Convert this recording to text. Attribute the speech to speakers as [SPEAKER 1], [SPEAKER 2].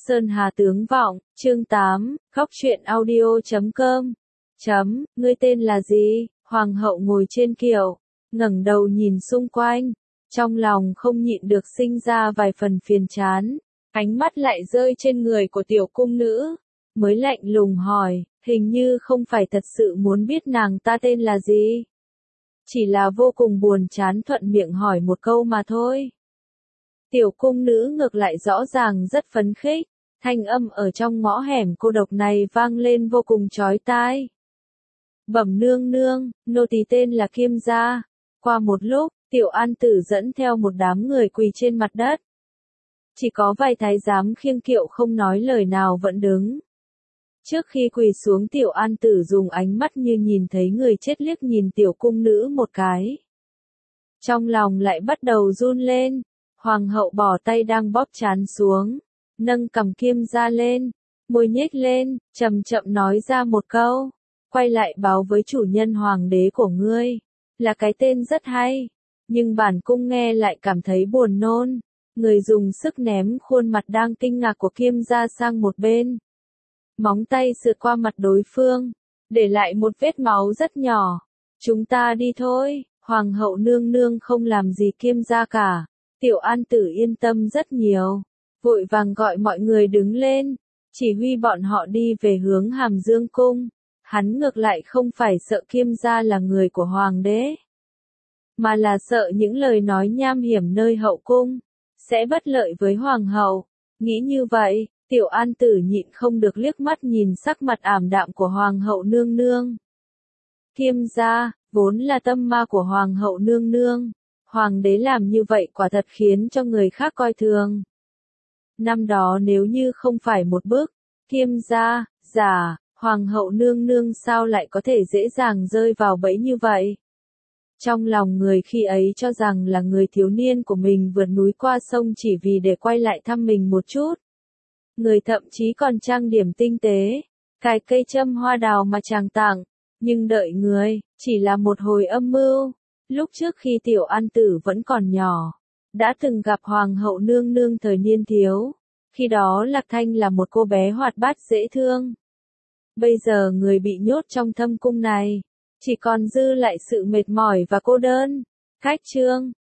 [SPEAKER 1] Sơn Hà tướng vọng, chương 8, khóc truyện audio.com. Ngươi tên là gì? Hoàng hậu ngồi trên kiệu, ngẩng đầu nhìn xung quanh, trong lòng không nhịn được sinh ra vài phần phiền chán, ánh mắt lại rơi trên người của tiểu cung nữ, mới lạnh lùng hỏi, hình như không phải thật sự muốn biết nàng ta tên là gì. Chỉ là vô cùng buồn chán thuận miệng hỏi một câu mà thôi. Tiểu cung nữ ngược lại rõ ràng rất phấn khích, thanh âm ở trong ngõ hẻm cô độc này vang lên vô cùng chói tai. Bẩm nương nương, nô tỳ tên là Kiêm Gia. Qua một lúc, Tiểu An Tử dẫn theo một đám người quỳ trên mặt đất. Chỉ có vài thái giám khiêng kiệu không nói lời nào vẫn đứng. Trước khi quỳ xuống Tiểu An Tử dùng ánh mắt như nhìn thấy người chết liếc nhìn tiểu cung nữ một cái. Trong lòng lại bắt đầu run lên. Hoàng hậu bỏ tay đang bóp trán xuống, nâng cằm Kiêm Gia lên, môi nhếch lên, chậm chậm nói ra một câu, quay lại báo với chủ nhân hoàng đế của ngươi, là cái tên rất hay, nhưng bản cung nghe lại cảm thấy buồn nôn. Người dùng sức ném khuôn mặt đang kinh ngạc của Kiêm Gia sang một bên. Móng tay sượt qua mặt đối phương, để lại một vết máu rất nhỏ. Chúng ta đi thôi, hoàng hậu nương nương không làm gì Kiêm Gia cả. Tiểu An Tử yên tâm rất nhiều, vội vàng gọi mọi người đứng lên, chỉ huy bọn họ đi về hướng Hàm Dương cung. Hắn ngược lại không phải sợ Kiêm Gia là người của hoàng đế, mà là sợ những lời nói nham hiểm nơi hậu cung sẽ bất lợi với hoàng hậu. Nghĩ như vậy, Tiểu An Tử nhịn không được liếc mắt nhìn sắc mặt ảm đạm của hoàng hậu nương nương. Kiêm Gia vốn là tâm ma của hoàng hậu nương nương. Hoàng đế làm như vậy quả thật khiến cho người khác coi thường. Năm đó nếu như không phải một bước, Kiêm Gia, giả, hoàng hậu nương nương sao lại có thể dễ dàng rơi vào bẫy như vậy. Trong lòng người khi ấy cho rằng là người thiếu niên của mình vượt núi qua sông chỉ vì để quay lại thăm mình một chút. Người thậm chí còn trang điểm tinh tế, cài cây châm hoa đào mà chàng tặng, nhưng đợi người, chỉ là một hồi âm mưu. Lúc trước khi Tiểu An Tử vẫn còn nhỏ, đã từng gặp hoàng hậu nương nương thời niên thiếu, khi đó Lạc Thanh là một cô bé hoạt bát dễ thương. Bây giờ người bị nhốt trong thâm cung này, chỉ còn dư lại sự mệt mỏi và cô đơn. Khách chương,